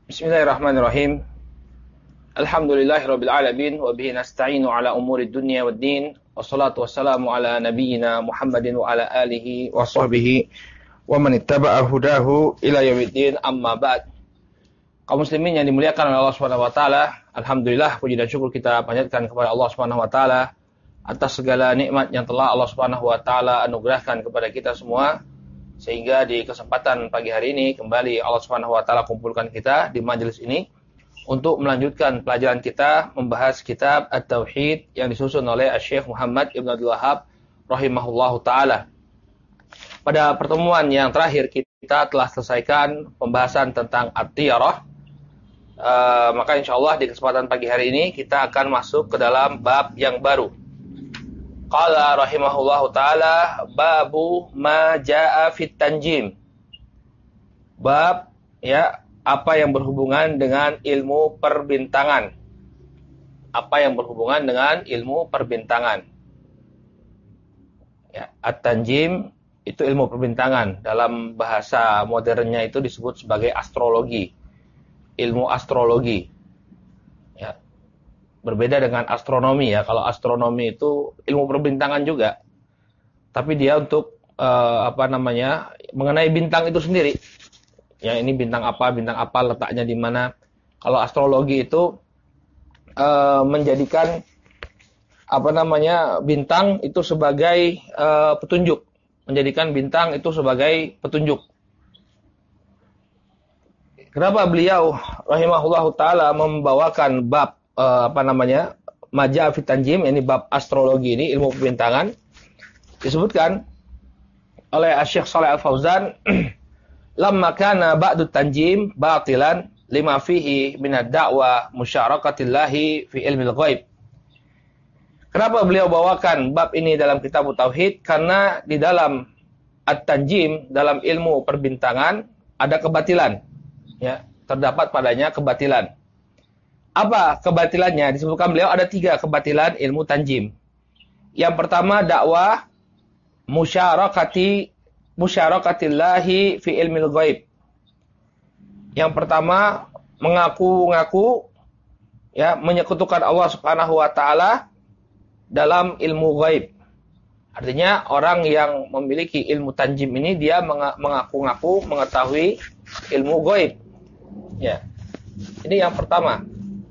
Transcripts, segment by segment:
Bismillahirrahmanirrahim. Alhamdulillahirabbil alamin wa bihi nasta'inu ala umuri dunya waddin. Wassalatu wassalamu ala nabiyyina Muhammadin wa ala alihi wa sahbihi wa man ittaba'a hudahu ila yaumiddin. Amma ba'd. Kaum muslimin yang dimuliakan oleh Allah Subhanahu wa taala, alhamdulillah puji dan syukur kita panjatkan kepada Allah Subhanahu wa taala atas segala nikmat yang telah Allah Subhanahu wa taala anugerahkan kepada kita semua, sehingga di kesempatan pagi hari ini kembali Allah Subhanahu wa taala kumpulkan kita di majelis ini untuk melanjutkan pelajaran kita membahas kitab At-Tauhid yang disusun oleh Syekh Muhammad Ibn Abdul Wahhab rahimahullahu taala. Pada pertemuan yang terakhir kita telah selesaikan pembahasan tentang at-tiyarah. Maka insyaallah di kesempatan pagi hari ini kita akan masuk ke dalam bab yang baru. Qala rahimahullahu ta'ala babu ma jaa fit tanjim. Bab ya apa yang berhubungan dengan ilmu perbintangan. Apa yang berhubungan dengan ilmu perbintangan. Ya, at-tanjim itu ilmu perbintangan. Dalam bahasa modernnya itu disebut sebagai astrologi. Ilmu astrologi. Ya. Berbeda dengan astronomi ya. Kalau astronomi itu ilmu perbintangan juga. Tapi dia untuk mengenai bintang itu sendiri. Ya, ini bintang apa letaknya di mana. Kalau astrologi itu menjadikan bintang itu sebagai petunjuk. Menjadikan bintang itu sebagai petunjuk. Kenapa beliau rahimahullahu taala membawakan bab Maja fit Tanjim, ini bab astrologi ini, ilmu perbintangan. Disebutkan oleh Syekh Shalih Al-Fauzan, lamma kana ba'du tanjim batilan lima fihi min ad-da'wa musyarakatillahi fi ilmil ghaib. Kenapa beliau bawakan bab ini dalam kitab Tauhid? Karena di dalam at-tanjim, dalam ilmu perbintangan ada kebatilan. Ya, terdapat padanya kebatilan. Apa kebatilannya? Disebutkan beliau ada 3 kebatilan ilmu tanjim. Yang pertama dakwah musyarakatillahi fi ilmil ghaib. Yang pertama mengaku-ngaku ya menyekutukan Allah Subhanahu wa taala dalam ilmu ghaib. Artinya orang yang memiliki ilmu tanjim ini dia mengaku-ngaku mengetahui ilmu ghaib. Ya. Ini yang pertama.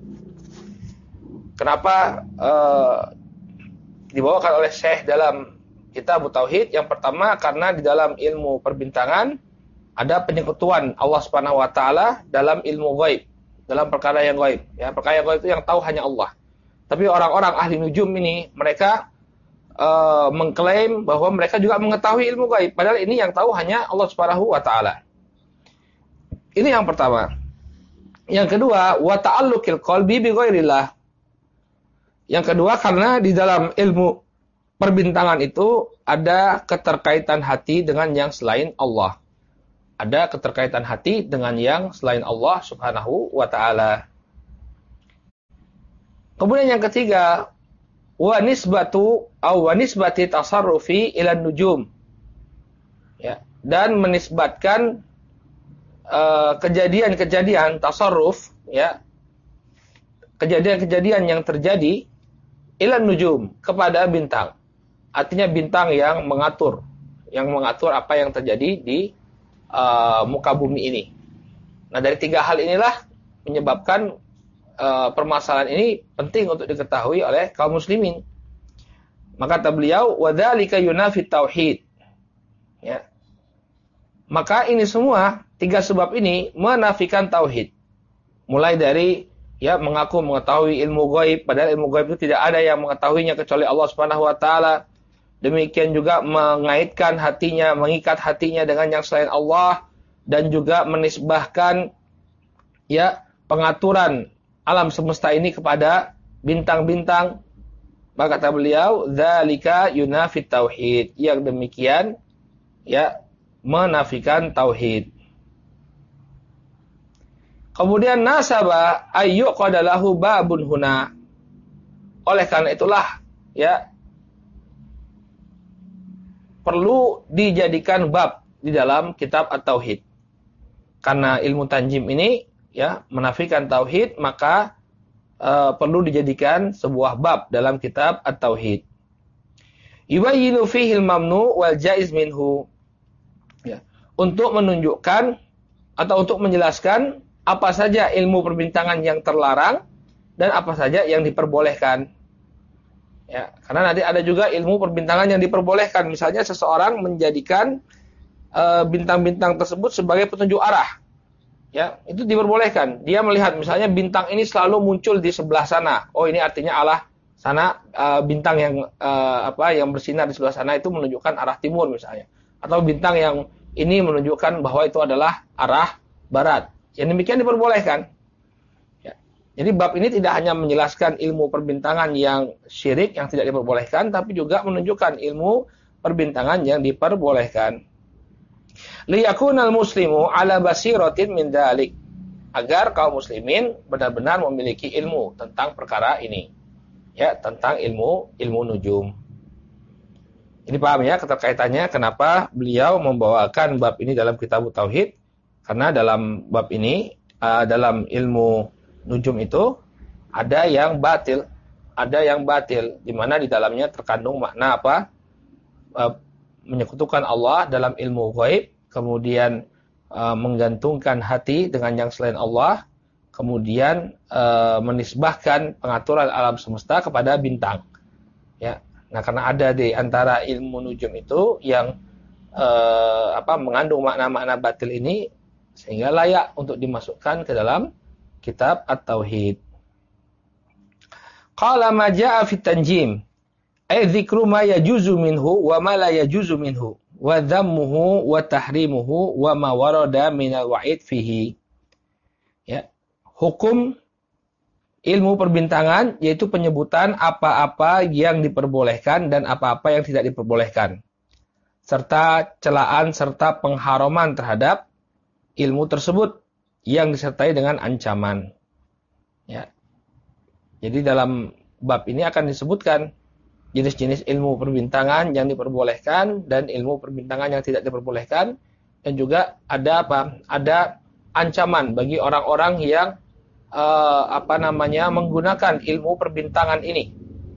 Kenapa dibawakan oleh Syekh dalam kitab Tauhid? Yang pertama karena di dalam ilmu perbintangan ada penyekutuan Allah Subhanahu wa taala dalam ilmu ghaib, dalam perkara yang ghaib. Ya, perkara yang ghaib itu yang tahu hanya Allah. Tapi orang-orang ahli nujum ini mereka mengklaim bahwa mereka juga mengetahui ilmu ghaib, padahal ini yang tahu hanya Allah Subhanahu wa taala. Ini yang pertama. Yang kedua, wa ta'alluqil qalbi bi ghairillah. Yang kedua karena di dalam ilmu perbintangan itu ada keterkaitan hati dengan yang selain Allah. Ada keterkaitan hati dengan yang selain Allah Subhanahu wa taala. Kemudian yang ketiga, wa nisbati tasarrufi ila nujum. Ya, dan menisbatkan kejadian-kejadian tasarruf, ya, kejadian-kejadian yang terjadi ilan nujum, kepada bintang. Artinya bintang yang mengatur apa yang terjadi di muka bumi ini. Nah, dari 3 hal inilah menyebabkan permasalahan ini penting untuk diketahui oleh kaum muslimin. Maka kata beliau, wadzalika yunafi tauhid. Ya. Maka ini semua 3 sebab ini menafikan tauhid. Mulai dari ya mengaku mengetahui ilmu ghaib, padahal ilmu ghaib itu tidak ada yang mengetahuinya kecuali Allah Subhanahu wa taala. Demikian juga mengaitkan hatinya, mengikat hatinya dengan yang selain Allah, dan juga menisbahkan ya pengaturan alam semesta ini kepada bintang-bintang. Maka kata beliau, dzalika yunafit tauhid. Yang demikian ya menafikan tauhid. Kemudian nasaba ayyuqadalahu babun huna. Oleh karena itulah ya perlu dijadikan bab di dalam kitab At-Tauhid. Karena ilmu tanjim ini ya, menafikan tauhid, maka perlu dijadikan sebuah bab dalam kitab At-Tauhid. Yubayyinu fihi al-mamnu wal jaiz minhu. Ya, untuk menunjukkan atau untuk menjelaskan apa saja ilmu perbintangan yang terlarang dan apa saja yang diperbolehkan. Ya, karena nanti ada juga ilmu perbintangan yang diperbolehkan. Misalnya seseorang menjadikan bintang-bintang tersebut sebagai petunjuk arah. Ya, itu diperbolehkan. Dia melihat misalnya bintang ini selalu muncul di sebelah sana. Oh, ini artinya arah sana, bintang yang yang bersinar di sebelah sana itu menunjukkan arah timur misalnya. Atau bintang yang ini menunjukkan bahwa itu adalah arah barat. Yang demikian diperbolehkan. Ya. Jadi bab ini tidak hanya menjelaskan ilmu perbintangan yang syirik yang tidak diperbolehkan, tapi juga menunjukkan ilmu perbintangan yang diperbolehkan. Liyakunal muslimu ala basiratin min dzalik, agar kaum muslimin benar-benar memiliki ilmu tentang perkara ini, ya, tentang ilmu nujum. Ini paham ya keterkaitannya kenapa beliau membawakan bab ini dalam kitab Tauhid, karena dalam bab ini dalam ilmu nujum itu ada yang batil, di mana di dalamnya terkandung makna menyekutukan Allah dalam ilmu ghaib, kemudian menggantungkan hati dengan yang selain Allah, kemudian menisbahkan pengaturan alam semesta kepada bintang. Ya, nah karena ada di antara ilmu nujum itu yang mengandung makna-makna batil ini, sehingga layak untuk dimasukkan ke dalam kitab At-Tauhid. Qala ma jaa fi tanjim, ay dzikru ma yajuzu minhu wa ma la yajuzu minhu wa dhammuhu wa tahrimuhu wa ma warada minal wa'id fihi. Ya, hukum ilmu perbintangan yaitu penyebutan apa-apa yang diperbolehkan dan apa-apa yang tidak diperbolehkan, serta celaan serta pengharaman terhadap ilmu tersebut yang disertai dengan ancaman. Ya. Jadi dalam bab ini akan disebutkan jenis-jenis ilmu perbintangan yang diperbolehkan dan ilmu perbintangan yang tidak diperbolehkan, dan juga ada ada ancaman bagi orang-orang yang menggunakan ilmu perbintangan ini.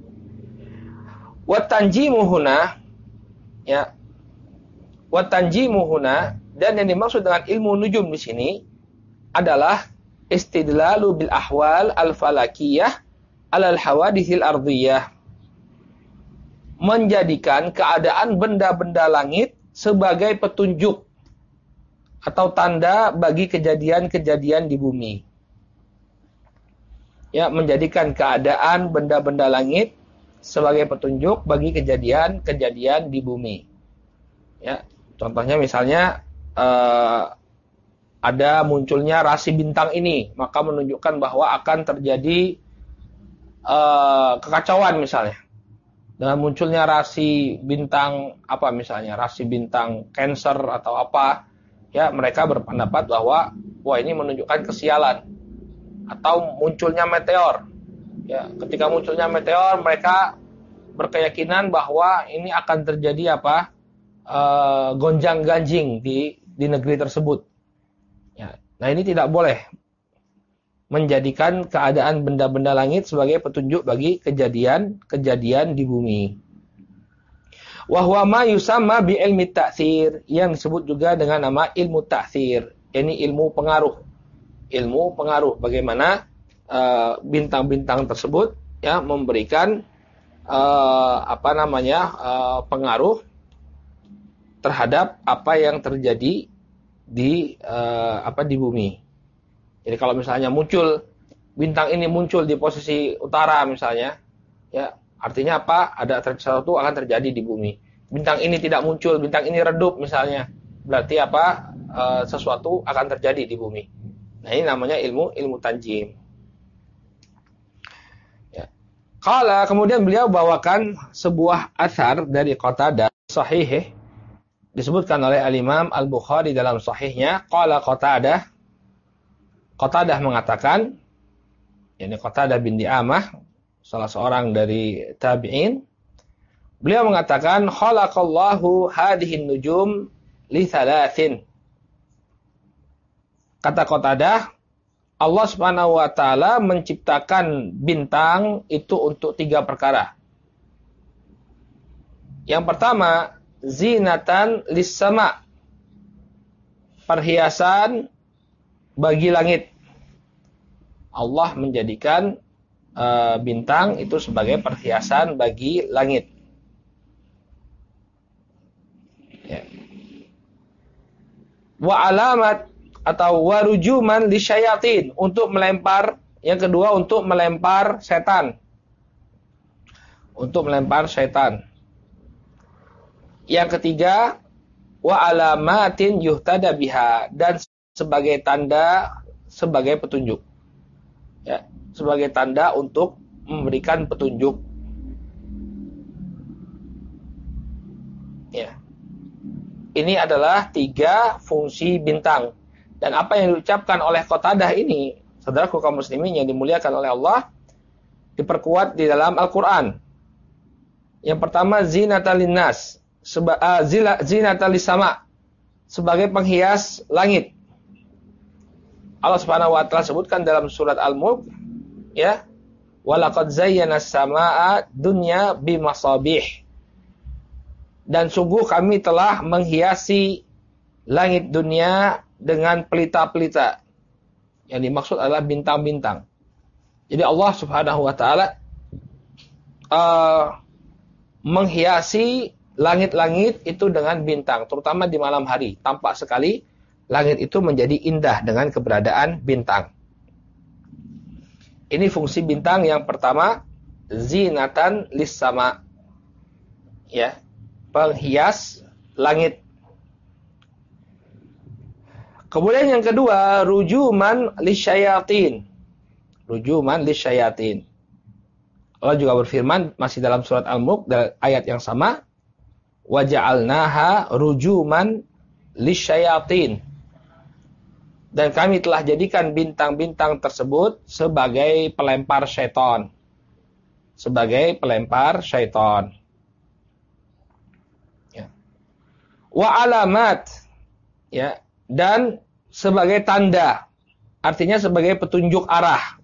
Wa tanjimu huna, ya. Wa tanjimu huna, dan yang dimaksud dengan ilmu nujum di sini adalah istidlalu bil ahwal al-falakiyah alal hawadithil ardhiyah, menjadikan keadaan benda-benda langit sebagai petunjuk atau tanda bagi kejadian-kejadian di bumi. Ya, menjadikan keadaan benda-benda langit sebagai petunjuk bagi kejadian-kejadian di bumi. Ya, contohnya misalnya ada munculnya rasi bintang ini, maka menunjukkan bahwa akan terjadi kekacauan misalnya. Dengan munculnya rasi bintang misalnya rasi bintang Cancer atau apa, ya, mereka berpendapat bahwa ini menunjukkan kesialan. Atau munculnya meteor, ya, ketika munculnya meteor mereka berkeyakinan bahwa ini akan terjadi gonjang-ganjing di negeri tersebut. Ya, nah ini tidak boleh menjadikan keadaan benda-benda langit sebagai petunjuk bagi kejadian-kejadian di bumi. Wa huwa ma yusamma bi ilmi ta'tsir, yang disebut juga dengan nama ilmu ta'tsir, yakni ilmu pengaruh. Ilmu pengaruh, bagaimana bintang-bintang tersebut, ya, memberikan pengaruh terhadap apa yang terjadi di bumi. Jadi kalau misalnya bintang ini muncul di posisi utara misalnya, ya, artinya apa? Ada sesuatu akan terjadi di bumi. Bintang ini tidak muncul, bintang ini redup misalnya, berarti sesuatu akan terjadi di bumi. Nah, ini namanya ilmu tanjim. Ya. Kemudian beliau bawakan sebuah athar dari Qatadah sahih, disebutkan oleh Al-Imam Al-Bukhari dalam sahihnya. Qala Qatadah mengatakan, yakni Qatadah bin Di'amah, salah seorang dari tabi'in, beliau mengatakan, khalaqallahu hadhihi nujum li thalathin. Kata Qatadah, Allah Subhanahu wa taala menciptakan bintang itu untuk 3 perkara. Yang pertama, zinatan lis-sama. Perhiasan bagi langit. Allah menjadikan bintang itu sebagai perhiasan bagi langit. Ya. Wa alamat atau warujuman lisyayatin, untuk melempar. Yang kedua, untuk melempar setan. Untuk melempar setan. Yang ketiga, wa alamatin yuhtada biha, dan sebagai tanda, sebagai petunjuk. Ya, sebagai tanda untuk memberikan petunjuk. Ya. Ini adalah 3 fungsi bintang. Dan apa yang diucapkan oleh Qatadah ini, saudaraku kaum muslimin yang dimuliakan oleh Allah, diperkuat di dalam Al-Quran. Yang pertama, zinatal linnas, zinatal lisama, sebagai penghias langit. Allah Subhanahu wa taala sebutkan dalam surat Al-Mulk, ya, walaqad zayyana as-samaa'a dunya bimasabih. Dan sungguh kami telah menghiasi langit dunia dengan pelita-pelita. Yang dimaksud adalah bintang-bintang. Jadi Allah Subhanahu wa taala menghiasi langit-langit itu dengan bintang, terutama di malam hari. Tampak sekali langit itu menjadi indah dengan keberadaan bintang. Ini fungsi bintang yang pertama, zinatan lis-sama. Ya, penghias langit. Kemudian yang kedua, rujuman lisyayatin. Rujuman lisyayatin. Allah juga berfirman masih dalam surat Al-Mulk, ayat yang sama, waja'alnaha rujuman lisyayatin. Dan kami telah jadikan bintang-bintang tersebut sebagai pelempar syaitan. Sebagai pelempar syaitan. Ya. Wa alamat, ya, dan sebagai tanda, artinya sebagai petunjuk arah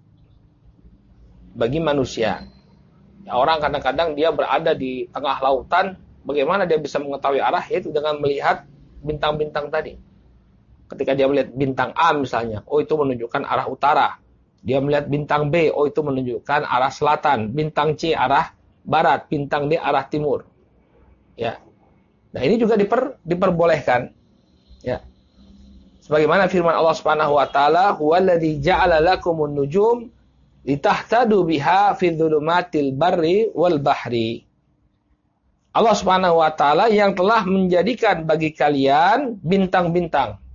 bagi manusia. Ya, orang kadang-kadang dia berada di tengah lautan, bagaimana dia bisa mengetahui arah? Yaitu dengan melihat bintang-bintang tadi. Ketika dia melihat bintang A misalnya, oh itu menunjukkan arah utara. Dia melihat bintang B, oh itu menunjukkan arah selatan. Bintang C arah barat, bintang D arah timur. Ya. Nah, ini juga diperbolehkan. Ya. Sebagaimana firman Allah Subhanahu wa taala, "Huwallazi ja'ala lakumun nujum litahtadu biha fi dzulumatil barri wal bahri." Allah Subhanahu wa taala yang telah menjadikan bagi kalian bintang-bintang.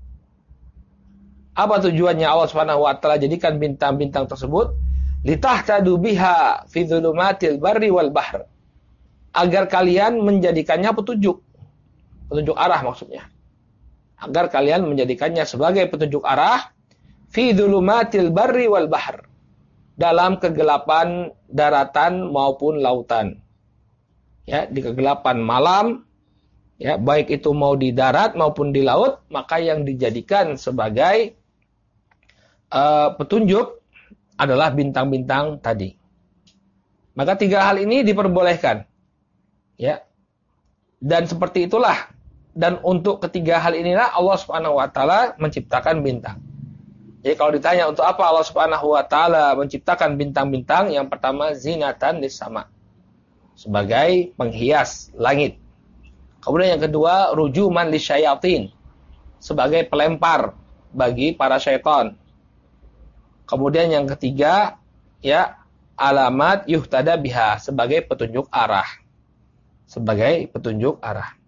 Apa tujuannya Allah Subhanahu wa taala jadikan bintang-bintang tersebut? Litahtadu biha fi dzulumatil barri wal bahr. Agar kalian menjadikannya petunjuk. Petunjuk arah maksudnya. Agar kalian menjadikannya sebagai petunjuk arah fi dzulumatil barri wal bahr, dalam kegelapan daratan maupun lautan. Ya, di kegelapan malam, ya, baik itu mau di darat maupun di laut, maka yang dijadikan sebagai petunjuk adalah bintang-bintang tadi. Maka 3 hal ini diperbolehkan. Ya. Dan seperti itulah. Dan untuk ketiga hal inilah Allah Subhanahu wa taala menciptakan bintang. Jadi kalau ditanya untuk apa Allah Subhanahu wa taala menciptakan bintang-bintang, yang pertama zinatan lis-sama, sebagai penghias langit. Kemudian yang kedua, rujuman lisyayatin, sebagai pelempar bagi para syaitan. Kemudian yang ketiga, ya, alamat yuhtada biha, sebagai petunjuk arah. Sebagai petunjuk arah.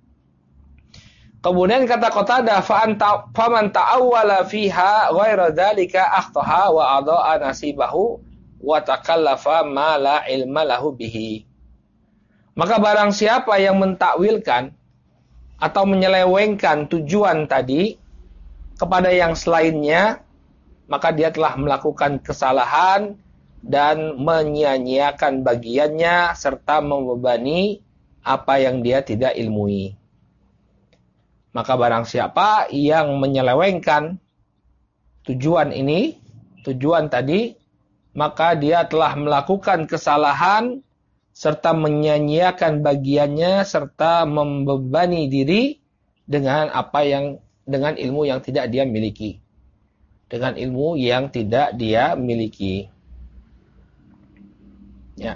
Kemudian kata Qatadah, faman ta'awwala fiha ghaira dzalika akhtaha wa adaa nasibahu wa takallafa ma la ilma lahu bihi. Maka barang siapa yang mentakwilkan atau menyelewengkan tujuan tadi kepada yang selainnya, maka dia telah melakukan kesalahan dan menyia-nyiakan bagiannya serta membebani apa yang dia tidak ilmui. Maka barang siapa yang menyelewengkan tujuan ini, tujuan tadi, maka dia telah melakukan kesalahan serta menyia-nyiakan bagiannya serta membebani diri dengan dengan ilmu yang tidak dia miliki. Dengan ilmu yang tidak dia miliki. Ya.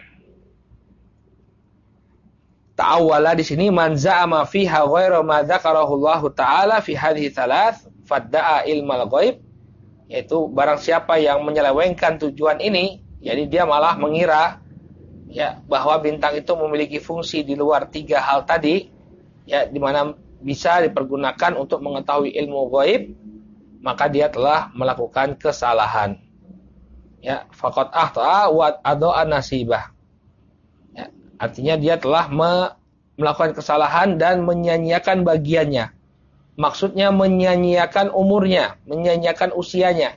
Ta'awwala di sini man za'ama fiha ghairu ma dzakarahu Allah Ta'ala fi hadhihi thalath fadda'a ilmal ghaib, yaitu barang siapa yang menyelewengkan tujuan ini, jadi dia malah mengira ya bahwa bintang itu memiliki fungsi di luar 3 hal tadi, ya di mana bisa dipergunakan untuk mengetahui ilmu ghaib, maka dia telah melakukan kesalahan. Ya, faqad ahta'a wa adha'a nasibah. Ya, artinya dia telah melakukan kesalahan dan menyia-nyiakan bagiannya. Maksudnya menyia-nyiakan umurnya, menyia-nyiakan usianya.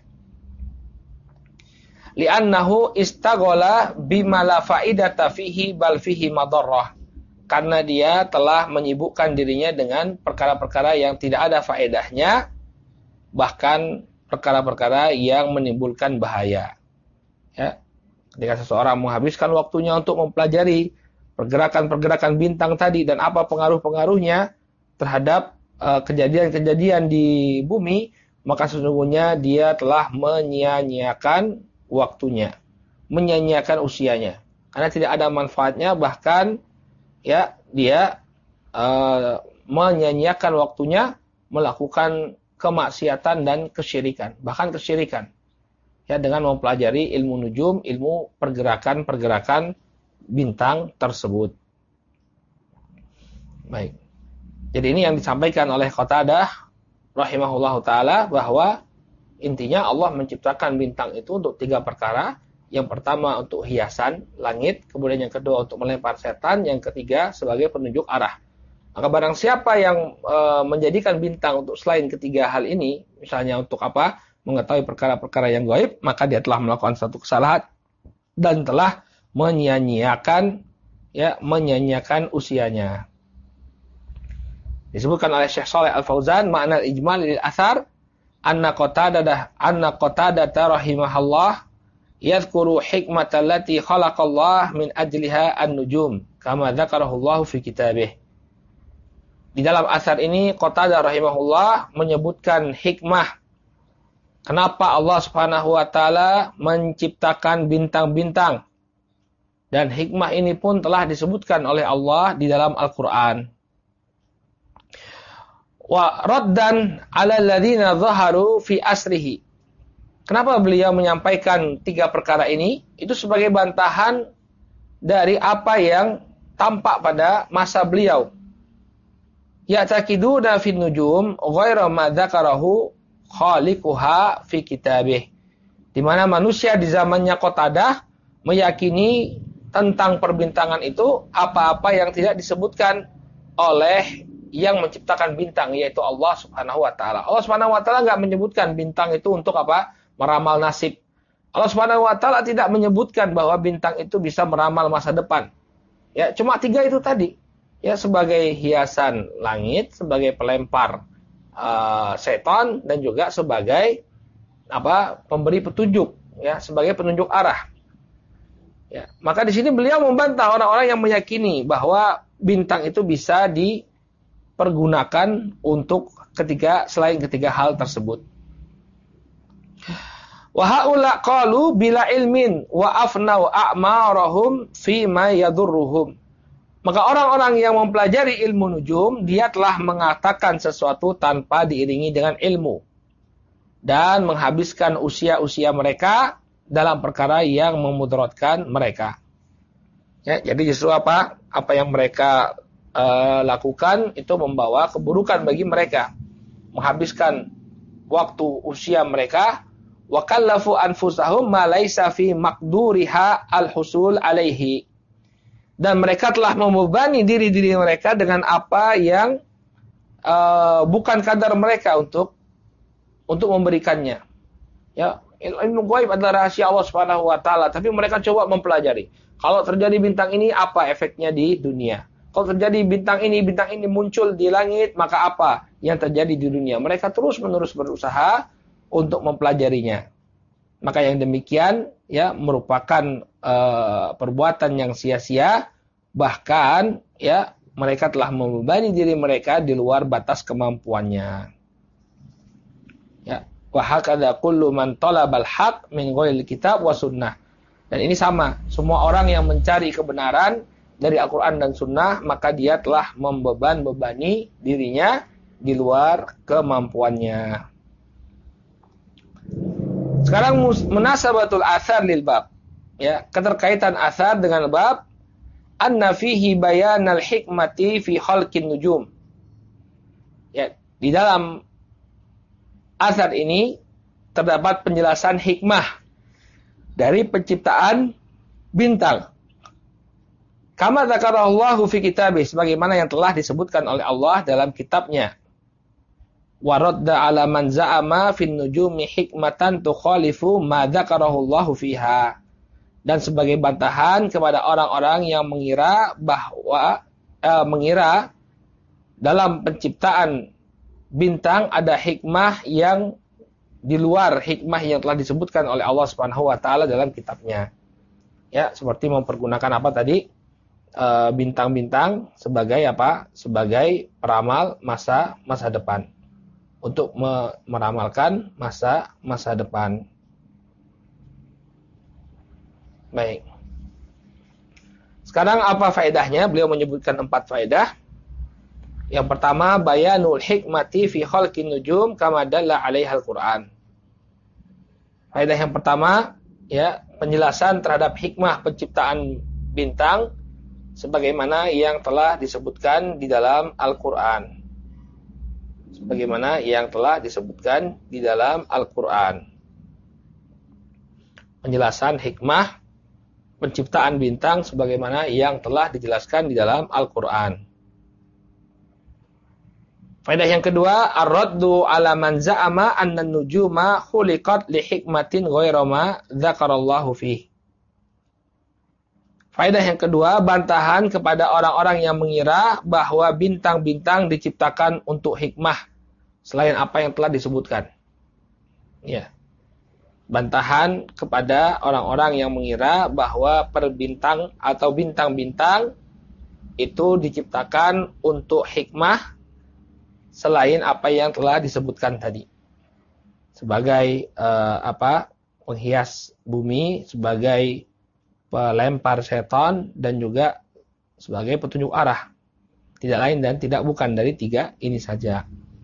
Li'annahu istaghala bima la fa'idata fihi bal fihi madarrah. Karena dia telah menyibukkan dirinya dengan perkara-perkara yang tidak ada faedahnya, bahkan perkara-perkara yang menimbulkan bahaya. Ya, ketika seseorang menghabiskan waktunya untuk mempelajari pergerakan-pergerakan bintang tadi dan apa pengaruh-pengaruhnya terhadap kejadian-kejadian di bumi, maka sesungguhnya dia telah menyia-nyiakan waktunya, menyia-nyiakan usianya, karena tidak ada manfaatnya, bahkan ya dia menyia-nyiakan waktunya melakukan kemaksiatan dan kesyirikan, bahkan kesyirikan. Ya, dengan mempelajari ilmu nujum, ilmu pergerakan-pergerakan bintang tersebut. Baik. Jadi ini yang disampaikan oleh Qatadah rahimahullahu taala, bahwa intinya Allah menciptakan bintang itu untuk 3 perkara. Yang pertama untuk hiasan langit, kemudian yang kedua untuk melempar setan, yang ketiga sebagai penunjuk arah. Maka barang siapa yang menjadikan bintang untuk selain ketiga hal ini, misalnya untuk apa? Mengetahui perkara-perkara yang gaib, maka dia telah melakukan satu kesalahan dan telah menyia-nyiakan usianya. Disebutkan oleh Syekh Shalih Al-Fauzan, makna ijmal lil athar anna Qatadah rahimahullah yadhkuru hikmatal lati khalaqallah min ajliha an-nujum kama dzakarahu Allah fi kitabih. Di dalam asar ini Qatadah rahimahullah menyebutkan hikmah kenapa Allah Subhanahu wa taala menciptakan bintang-bintang. Dan hikmah ini pun telah disebutkan oleh Allah di dalam Al-Qur'an. Wa raddan 'ala alladziina dhaharu fi asrihi. Kenapa beliau menyampaikan 3 perkara ini? Itu sebagai bantahan dari apa yang tampak pada masa beliau. Ya'taqiduna fin nujum ghairu ma dzakarahu khaliquha fi kitabih. Di mana manusia di zamannya Qatadah meyakini tentang perbintangan itu apa-apa yang tidak disebutkan oleh yang menciptakan bintang, yaitu Allah Subhanahu wa taala. Allah Subhanahu wa taala enggak menyebutkan bintang itu untuk apa? Meramal nasib. Allah Subhanahu wa taala tidak menyebutkan bahwa bintang itu bisa meramal masa depan. Ya, cuma 3 itu tadi. Ya, sebagai hiasan langit, sebagai pelempar setan, dan juga sebagai pemberi petunjuk, ya, sebagai penunjuk arah. Ya, maka di sini beliau membantah orang-orang yang meyakini bahwa bintang itu bisa dipergunakan untuk selain ketiga hal tersebut. Wa haula qalu bila ilmin wa afnau a'marahum fi ma yadurruhum. Maka orang-orang yang mempelajari ilmu nujum, dia telah mengatakan sesuatu tanpa diiringi dengan ilmu. Dan menghabiskan usia-usia mereka dalam perkara yang memudaratkan mereka. Ya, jadi justru apa yang mereka lakukan itu membawa keburukan bagi mereka. Menghabiskan waktu usia mereka, wa kallafu anfusahum ma laisa fi maqduriha al-husul alaihi. Dan mereka telah membebani diri-diri mereka dengan apa yang bukan kadar mereka untuk memberikannya. Ya, ilmu gaib adalah rahasia Allah Subhanahu wa taala, tapi mereka coba mempelajari. Kalau terjadi bintang ini, apa efeknya di dunia? Kalau terjadi bintang ini muncul di langit, maka apa yang terjadi di dunia? Mereka terus-menerus berusaha untuk mempelajarinya. Maka yang demikian ya merupakan perbuatan yang sia-sia, bahkan ya mereka telah membebani diri mereka di luar batas kemampuannya. Ya, wa hakadha kullu man talabal haq min ghairil kitab wa sunnah. Dan ini sama, semua orang yang mencari kebenaran dari Al-Qur'an dan sunnah, maka dia telah membebani dirinya di luar kemampuannya. Sekarang munasabatul athar lil bab. Ya, keterkaitan athar dengan bab anna fihi bayanal hikmati fi khalqin nujum. Ya, di dalam athar ini terdapat penjelasan hikmah dari penciptaan bintang. Kama dzakarallahu fi kitabih, sebagaimana yang telah disebutkan oleh Allah dalam kitabnya. Wa radda 'ala man za'ama fin nujumi hikmatan tukhalifu ma dzakarahullahu fiha. Dan sebagai bantahan kepada orang-orang yang mengira bahwa mengira dalam penciptaan bintang ada hikmah yang di luar hikmah yang telah disebutkan oleh Allah Subhanahu wa taala dalam kitabnya. Ya, seperti mempergunakan apa tadi? Bintang-bintang sebagai apa? Sebagai peramal masa depan. Untuk meramalkan masa depan. Baik. Sekarang apa faedahnya? Beliau menyebutkan 4 faedah. Yang pertama, bayanul hikmati fi khalqin nujum kama dalla 'alaihal Qur'an. Faedah yang pertama, ya, penjelasan terhadap hikmah penciptaan bintang sebagaimana yang telah disebutkan di dalam Al-Qur'an. Sebagaimana yang telah disebutkan di dalam Al-Qur'an. Penjelasan hikmah penciptaan bintang sebagaimana yang telah dijelaskan di dalam Al-Qur'an. Faedah yang kedua, ar-raddu 'ala man za'ama anna an-nujuma khuliqat li hikmatin ghairu ma dzakarallahu fihi. Faedah yang kedua, bantahan kepada orang-orang yang mengira bahwa bintang-bintang diciptakan untuk hikmah selain apa yang telah disebutkan. Ya. Bantahan kepada orang-orang yang mengira bahwa perbintang atau bintang-bintang itu diciptakan untuk hikmah selain apa yang telah disebutkan tadi. Sebagai penghias bumi, sebagai pelempar setan, dan juga sebagai petunjuk arah. Tidak lain dan tidak bukan dari 3 ini saja.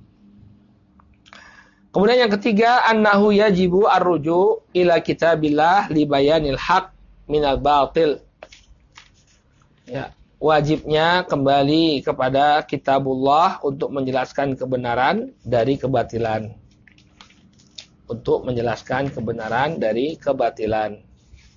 Kemudian yang ketiga, annahu yajibu ar-ruju' ila kitabillah li bayanil haq minal batil. Ya, wajibnya kembali kepada kitabullah untuk menjelaskan kebenaran dari kebatilan. Untuk menjelaskan kebenaran dari kebatilan.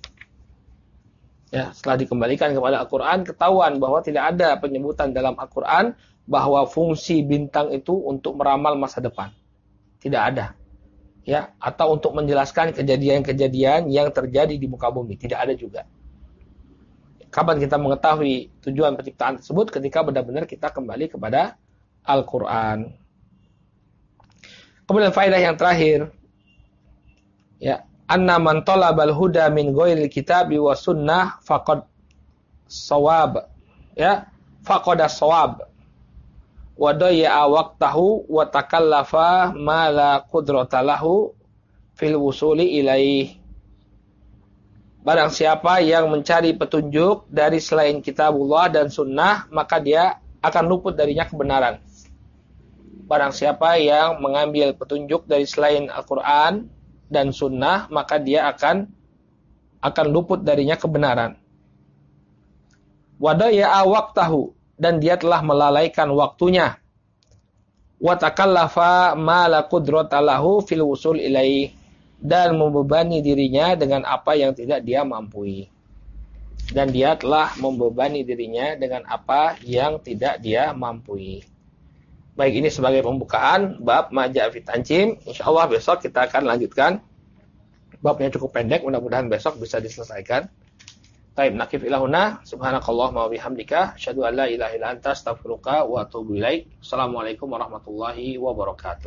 Ya, setelah dikembalikan kepada Al-Quran, ketahuan bahwa tidak ada penyebutan dalam Al-Quran bahwa fungsi bintang itu untuk meramal masa depan. Tidak ada. Ya, atau untuk menjelaskan kejadian-kejadian yang terjadi di muka bumi. Tidak ada juga. Kapan kita mengetahui tujuan penciptaan tersebut? Ketika benar-benar kita kembali kepada Al-Quran. Kemudian faedah yang terakhir. Ya. Anna man talabal huda min ghairil kitabi wa sunnah faqad shawab. Ya, faqada shawab. Wa dayya waqtahu wa takallafa ma la qudrata lahu fil wusuli ilaih. Barang siapa yang mencari petunjuk dari selain kitabullah dan sunnah, maka dia akan luput darinya kebenaran. Barang siapa yang mengambil petunjuk dari selain Al-Quran dan sunnah, maka dia akan luput darinya kebenaran. Wadaya waqtahu, dan dia telah melalaikan waktunya. Wa takallafa ma la qudrata lahu fil wusul ilaih, dan membebani dirinya dengan apa yang tidak dia mampu. Dan dia telah membebani dirinya dengan apa yang tidak dia mampu. Baik, ini sebagai pembukaan bab ma ja'a fit tancim. Insyaallah besok kita akan lanjutkan. Babnya cukup pendek, mudah-mudahan besok bisa diselesaikan. Baik, nakif ilahuna, subhanakallahumma wa bihamdika, asyhadu an la ilaha illa anta, astaghfiruka wa atubu ilaik. Assalamualaikum warahmatullahi wabarakatuh.